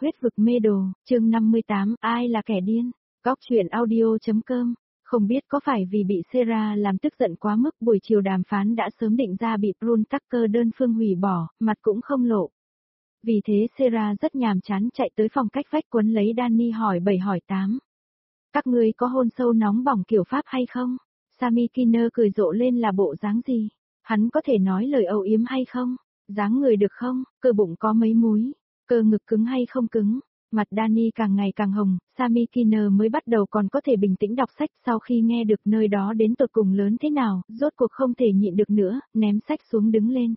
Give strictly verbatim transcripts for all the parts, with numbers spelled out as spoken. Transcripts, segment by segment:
Huyết vực mê đồ, chương năm mươi tám, ai là kẻ điên? Góc truyện audio.com. Không biết có phải vì bị Sarah làm tức giận quá mức, buổi chiều đàm phán đã sớm định ra bị Brun Tucker đơn phương hủy bỏ, mặt cũng không lộ. Vì thế Sarah rất nhàm chán chạy tới phòng cách vách quấn lấy Danny hỏi bảy hỏi tám. Các ngươi có hôn sâu nóng bỏng kiểu Pháp hay không? Sammy Kinner cười rộ lên là bộ dáng gì? Hắn có thể nói lời âu yếm hay không? Dáng người được không? Cơ bụng có mấy múi? Cơ ngực cứng hay không cứng? Mặt Danny càng ngày càng hồng, Sammy Kinner mới bắt đầu còn có thể bình tĩnh đọc sách sau khi nghe được nơi đó đến tột cùng lớn thế nào, rốt cuộc không thể nhịn được nữa, ném sách xuống đứng lên.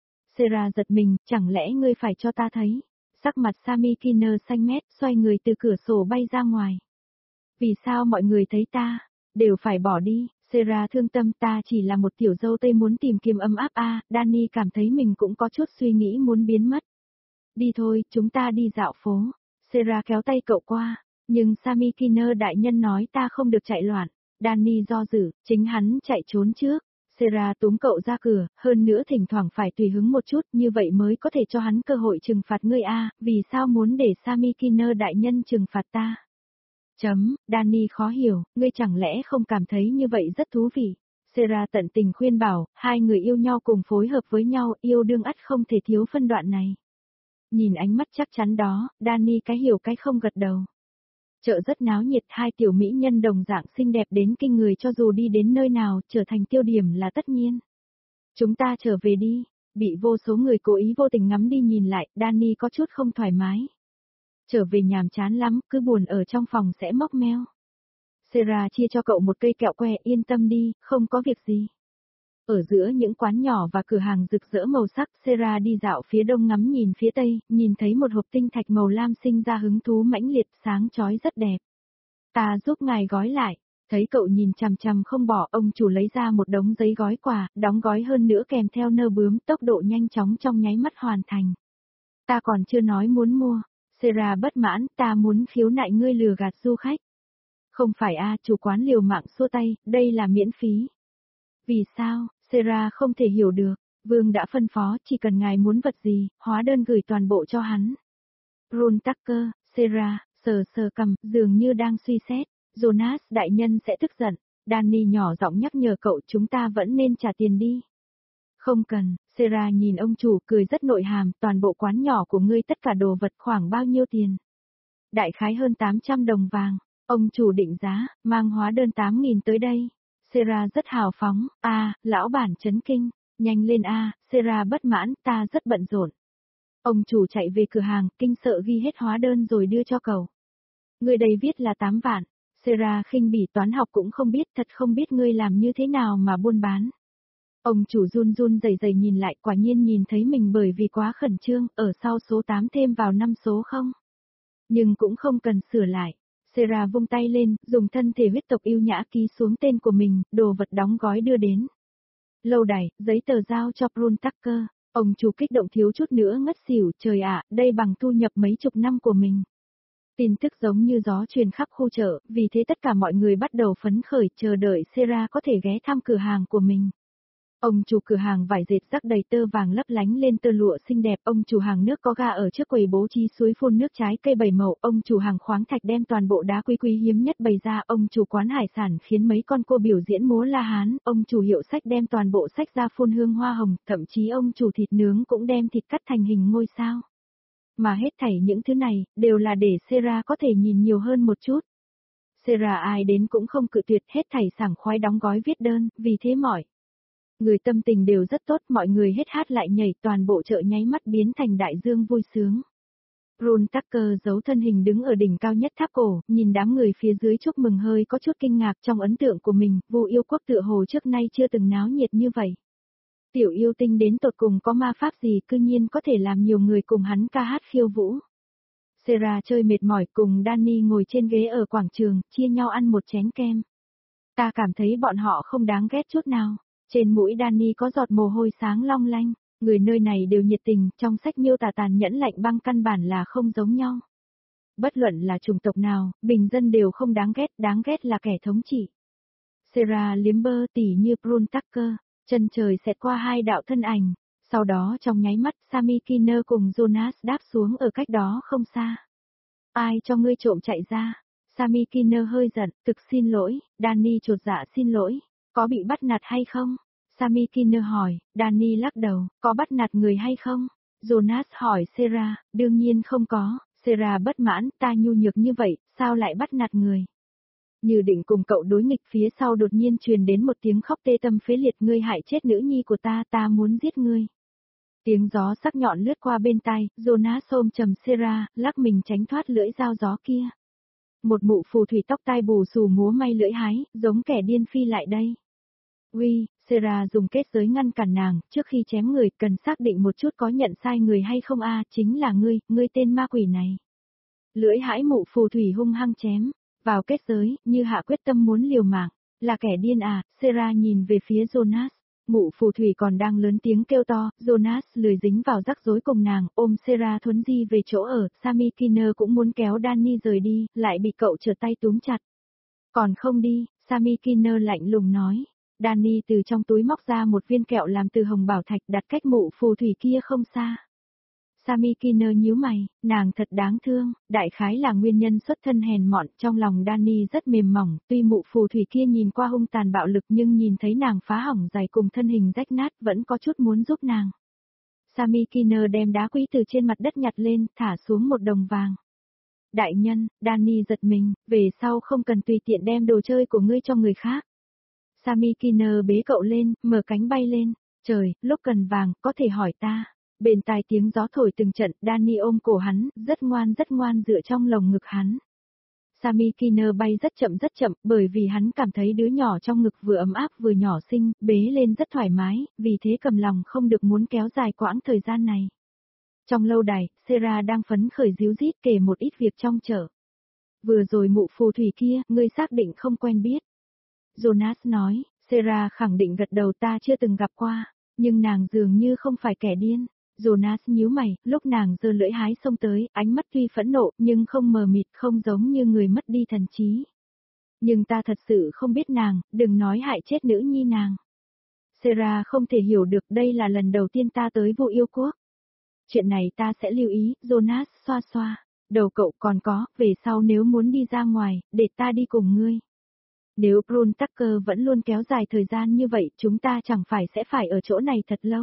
Sarah giật mình, chẳng lẽ ngươi phải cho ta thấy? Sắc mặt Sammy Kinner xanh mét, xoay người từ cửa sổ bay ra ngoài. Vì sao mọi người thấy ta, đều phải bỏ đi? Sarah thương tâm, ta chỉ là một tiểu dâu tây muốn tìm kiếm ấm áp a. À, Danny cảm thấy mình cũng có chút suy nghĩ muốn biến mất. Đi thôi, chúng ta đi dạo phố. Sarah kéo tay cậu qua, nhưng Sammy Kinner đại nhân nói ta không được chạy loạn. Danny do dự, chính hắn chạy trốn trước. Sarah túm cậu ra cửa, hơn nữa thỉnh thoảng phải tùy hứng một chút, như vậy mới có thể cho hắn cơ hội trừng phạt ngươi a. À, vì sao muốn để Sammy Kinner đại nhân trừng phạt ta? Chấm, Danny khó hiểu, ngươi chẳng lẽ không cảm thấy như vậy rất thú vị? Sarah tận tình khuyên bảo, hai người yêu nhau cùng phối hợp với nhau, yêu đương ắt không thể thiếu phân đoạn này. Nhìn ánh mắt chắc chắn đó, Danny cái hiểu cái không gật đầu. Chợ rất náo nhiệt, hai tiểu mỹ nhân đồng dạng xinh đẹp đến kinh người, cho dù đi đến nơi nào, trở thành tiêu điểm là tất nhiên. Chúng ta trở về đi, bị vô số người cố ý vô tình ngắm đi nhìn lại, Danny có chút không thoải mái. Trở về nhàm chán lắm, cứ buồn ở trong phòng sẽ móc meo. Sarah chia cho cậu một cây kẹo que, yên tâm đi, không có việc gì. Ở giữa những quán nhỏ và cửa hàng rực rỡ màu sắc, Sarah đi dạo phía đông ngắm nhìn phía tây, nhìn thấy một hộp tinh thạch màu lam sinh ra hứng thú mãnh liệt, sáng chói rất đẹp. Ta giúp ngài gói lại. Thấy cậu nhìn chằm chằm không bỏ, ông chủ lấy ra một đống giấy gói quà, đóng gói hơn nữa kèm theo nơ bướm, tốc độ nhanh chóng trong nháy mắt hoàn thành. Ta còn chưa nói muốn mua. Sarah bất mãn, ta muốn khiếu nại ngươi lừa gạt du khách. Không phải a, chủ quán liều mạng xua tay, đây là miễn phí. Vì sao? Sarah không thể hiểu được, Vương đã phân phó, chỉ cần ngài muốn vật gì, hóa đơn gửi toàn bộ cho hắn. Brun Tucker, Sarah, sờ sờ cầm, dường như đang suy xét, Jonas đại nhân sẽ tức giận. Danny nhỏ giọng nhắc nhở cậu, chúng ta vẫn nên trả tiền đi. Không cần, Sarah nhìn ông chủ cười rất nội hàm, toàn bộ quán nhỏ của ngươi tất cả đồ vật khoảng bao nhiêu tiền? Đại khái hơn tám trăm đồng vàng, ông chủ định giá, mang hóa đơn tám nghìn tới đây. Sarah rất hào phóng, a, à, lão bản chấn kinh, nhanh lên a, à, Sarah bất mãn, ta rất bận rộn. Ông chủ chạy về cửa hàng, kinh sợ ghi hết hóa đơn rồi đưa cho cậu. Người đây viết là tám vạn, Sarah khinh bỉ, toán học cũng không biết, thật không biết ngươi làm như thế nào mà buôn bán. Ông chủ run run rẩy rẩy nhìn lại, quả nhiên nhìn thấy mình bởi vì quá khẩn trương, ở sau số tám thêm vào năm số không. Nhưng cũng không cần sửa lại. Sarah vung tay lên, dùng thân thể huyết tộc yêu nhã ký xuống tên của mình, đồ vật đóng gói đưa đến. Lâu đài, giấy tờ giao cho Brun Tucker. Ông chủ kích động thiếu chút nữa ngất xỉu, trời ạ, đây bằng thu nhập mấy chục năm của mình. Tin tức giống như gió truyền khắp khu chợ, vì thế tất cả mọi người bắt đầu phấn khởi chờ đợi Sarah có thể ghé thăm cửa hàng của mình. Ông chủ cửa hàng vải dệt rắc đầy tơ vàng lấp lánh lên tơ lụa xinh đẹp, ông chủ hàng nước có ga ở trước quầy bố trí suối phun nước trái cây bảy màu, ông chủ hàng khoáng thạch đem toàn bộ đá quý quý hiếm nhất bày ra, ông chủ quán hải sản khiến mấy con cua biểu diễn múa la hán, ông chủ hiệu sách đem toàn bộ sách ra phun hương hoa hồng, thậm chí ông chủ thịt nướng cũng đem thịt cắt thành hình ngôi sao. Mà hết thảy những thứ này, đều là để Sarah có thể nhìn nhiều hơn một chút. Sarah ai đến cũng không cự tuyệt, hết thảy sảng khoái đóng gói viết đơn, vì thế mọi người tâm tình đều rất tốt, mọi người hết hát lại nhảy, toàn bộ chợ nháy mắt biến thành đại dương vui sướng. Brun Tucker giấu thân hình đứng ở đỉnh cao nhất tháp cổ, nhìn đám người phía dưới chúc mừng hơi có chút kinh ngạc, trong ấn tượng của mình, Vu yêu quốc tựa hồ trước nay chưa từng náo nhiệt như vậy. Tiểu yêu tinh đến tột cùng có ma pháp gì cư nhiên có thể làm nhiều người cùng hắn ca hát khiêu vũ. Sarah chơi mệt mỏi cùng Danny ngồi trên ghế ở quảng trường, chia nhau ăn một chén kem. Ta cảm thấy bọn họ không đáng ghét chút nào. Trên mũi Danny có giọt mồ hôi sáng long lanh, người nơi này đều nhiệt tình, trong sách miêu tả tàn nhẫn lạnh băng căn bản là không giống nhau. Bất luận là chủng tộc nào, bình dân đều không đáng ghét, đáng ghét là kẻ thống trị. Sarah liếm bơ tỉ như Brun Tucker, chân trời xẹt qua hai đạo thân ảnh, sau đó trong nháy mắt Sammy Kinner cùng Jonas đáp xuống ở cách đó không xa. Ai cho ngươi trộm chạy ra? Sammy Kinner hơi giận, thực xin lỗi, Danny chột dạ xin lỗi, có bị bắt nạt hay không? Sammy Kinner hỏi, Danny lắc đầu, có bắt nạt người hay không? Jonas hỏi Sarah, đương nhiên không có, Sarah bất mãn, ta nhu nhược như vậy, sao lại bắt nạt người? Như định cùng cậu đối nghịch phía sau đột nhiên truyền đến một tiếng khóc tê tâm phế liệt, ngươi hại chết nữ nhi của ta, ta muốn giết ngươi. Tiếng gió sắc nhọn lướt qua bên tai, Jonas ôm chầm Sarah, lắc mình tránh thoát lưỡi dao gió kia. Một mụ phù thủy tóc tai bù xù múa may lưỡi hái, giống kẻ điên phi lại đây. Uy, Sarah dùng kết giới ngăn cản nàng, trước khi chém người cần xác định một chút có nhận sai người hay không a, chính là ngươi, ngươi tên ma quỷ này. Lưỡi hãi mụ phù thủy hung hăng chém vào kết giới, như hạ quyết tâm muốn liều mạng, là kẻ điên à, Sarah nhìn về phía Jonas. Mụ phù thủy còn đang lớn tiếng kêu to, Jonas lười dính vào rắc rối cùng nàng, ôm Sarah thuấn di về chỗ ở, Sammy Kinner cũng muốn kéo Danny rời đi, lại bị cậu trở tay túm chặt. Còn không đi, Sammy Kinner lạnh lùng nói. Danny từ trong túi móc ra một viên kẹo làm từ hồng bảo thạch đặt cách mụ phù thủy kia không xa. Sammy Kinner nhíu mày, nàng thật đáng thương, đại khái là nguyên nhân xuất thân hèn mọn, trong lòng Danny rất mềm mỏng, tuy mụ phù thủy kia nhìn qua hung tàn bạo lực nhưng nhìn thấy nàng phá hỏng giày cùng thân hình rách nát vẫn có chút muốn giúp nàng. Sammy Kinner đem đá quý từ trên mặt đất nhặt lên, thả xuống một đồng vàng. Đại nhân, Danny giật mình, về sau không cần tùy tiện đem đồ chơi của ngươi cho người khác. Sammy Kinner bế cậu lên, mở cánh bay lên, trời, lúc cần vàng, có thể hỏi ta. Bên tai tiếng gió thổi từng trận, Danny ôm cổ hắn, rất ngoan rất ngoan dựa trong lồng ngực hắn. Sammy Kinner bay rất chậm rất chậm, bởi vì hắn cảm thấy đứa nhỏ trong ngực vừa ấm áp vừa nhỏ xinh, bế lên rất thoải mái, vì thế cầm lòng không được muốn kéo dài quãng thời gian này. Trong lâu đài, Sarah đang phấn khởi díu dít kể một ít việc trong chợ. Vừa rồi mụ phù thủy kia, ngươi xác định không quen biết. Jonas nói, Sarah khẳng định gật đầu, ta chưa từng gặp qua, nhưng nàng dường như không phải kẻ điên. Jonas nhíu mày, lúc nàng giơ lưỡi hái xông tới, ánh mắt tuy phẫn nộ nhưng không mờ mịt, không giống như người mất đi thần trí. Nhưng ta thật sự không biết nàng, đừng nói hại chết nữ nhi nàng. Sarah không thể hiểu được, đây là lần đầu tiên ta tới Vô Yêu Quốc. Chuyện này ta sẽ lưu ý, Jonas xoa xoa. Đầu cậu còn có, về sau nếu muốn đi ra ngoài, để ta đi cùng ngươi. Nếu Brun Tucker vẫn luôn kéo dài thời gian như vậy, chúng ta chẳng phải sẽ phải ở chỗ này thật lâu.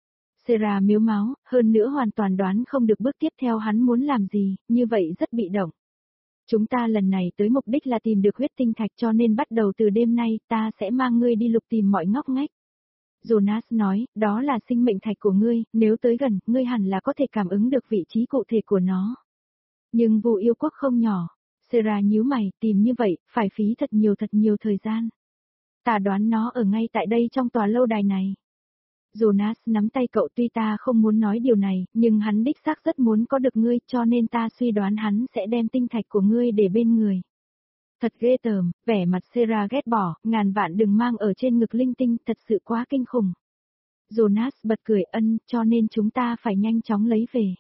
Sarah miếu máu, hơn nữa hoàn toàn đoán không được bước tiếp theo hắn muốn làm gì, như vậy rất bị động. Chúng ta lần này tới mục đích là tìm được huyết tinh thạch, cho nên bắt đầu từ đêm nay ta sẽ mang ngươi đi lục tìm mọi ngóc ngách. Jonas nói, đó là sinh mệnh thạch của ngươi, nếu tới gần, ngươi hẳn là có thể cảm ứng được vị trí cụ thể của nó. Nhưng Vô Yêu Quốc không nhỏ. Sarah nhíu mày, tìm như vậy, phải phí thật nhiều thật nhiều thời gian. Ta đoán nó ở ngay tại đây trong tòa lâu đài này. Jonas nắm tay cậu, tuy ta không muốn nói điều này, nhưng hắn đích xác rất muốn có được ngươi, cho nên ta suy đoán hắn sẽ đem tinh thạch của ngươi để bên người. Thật ghê tởm, vẻ mặt Sarah ghét bỏ, ngàn vạn đừng mang ở trên ngực linh tinh, thật sự quá kinh khủng. Jonas bật cười, ân, cho nên chúng ta phải nhanh chóng lấy về.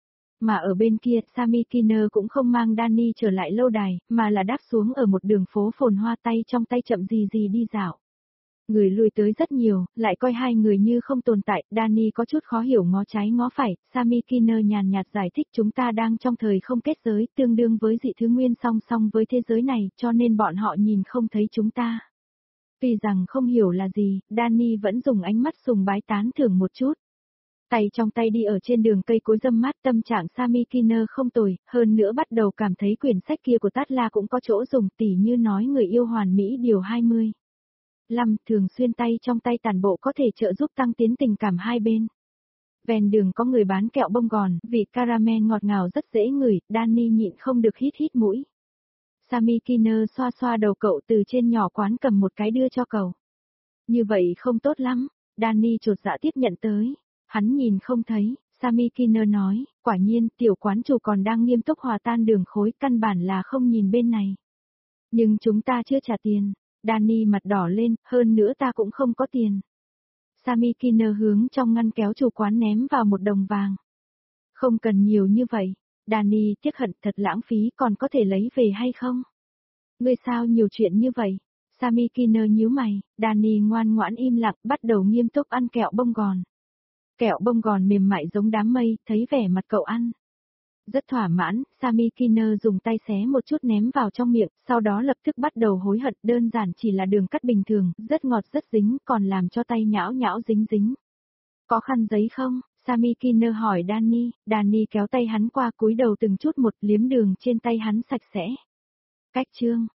Mà ở bên kia, Sammy Kinner cũng không mang Danny trở lại lâu đài, mà là đáp xuống ở một đường phố phồn hoa, tay trong tay chậm gì gì đi dạo. Người lui tới rất nhiều, lại coi hai người như không tồn tại, Danny có chút khó hiểu ngó trái ngó phải, Sammy Kinner nhàn nhạt giải thích chúng ta đang trong thời không kết giới, tương đương với dị thứ nguyên song song với thế giới này, cho nên bọn họ nhìn không thấy chúng ta. Tuy rằng không hiểu là gì, Danny vẫn dùng ánh mắt sùng bái tán thưởng một chút. Tay trong tay đi ở trên đường cây cối râm mát, tâm trạng Sammy Kinner không tồi, hơn nữa bắt đầu cảm thấy quyển sách kia của Tát La cũng có chỗ dùng, tỉ như nói người yêu hoàn mỹ điều hai mươi. Lăm, thường xuyên tay trong tay tản bộ có thể trợ giúp tăng tiến tình cảm hai bên. Ven đường có người bán kẹo bông gòn, vị caramel ngọt ngào rất dễ ngửi, Danny nhịn không được hít hít mũi. Sammy Kinner xoa xoa đầu cậu, từ trên nhỏ quán cầm một cái đưa cho cậu. Như vậy không tốt lắm, Danny chột dạ tiếp nhận tới. Hắn nhìn không thấy, Sammy Kinner nói, quả nhiên, tiểu quán chủ còn đang nghiêm túc hòa tan đường khối, căn bản là không nhìn bên này. Nhưng chúng ta chưa trả tiền. Danny mặt đỏ lên, hơn nữa ta cũng không có tiền. Sammy Kinner hướng trong ngăn kéo chủ quán ném vào một đồng vàng. Không cần nhiều như vậy. Danny tiếc hận, thật lãng phí, còn có thể lấy về hay không? Ngươi sao nhiều chuyện như vậy? Sammy Kinner nhíu mày, Danny ngoan ngoãn im lặng, bắt đầu nghiêm túc ăn kẹo bông gòn. Kẹo bông gòn mềm mại giống đám mây, thấy vẻ mặt cậu ăn. Rất thỏa mãn, Sami Kinner dùng tay xé một chút ném vào trong miệng, sau đó lập tức bắt đầu hối hận, đơn giản chỉ là đường cắt bình thường, rất ngọt rất dính, còn làm cho tay nhão nhão dính dính. Có khăn giấy không? Sami Kinner hỏi Danny, Danny kéo tay hắn qua cúi đầu từng chút một liếm đường trên tay hắn sạch sẽ. Cách chương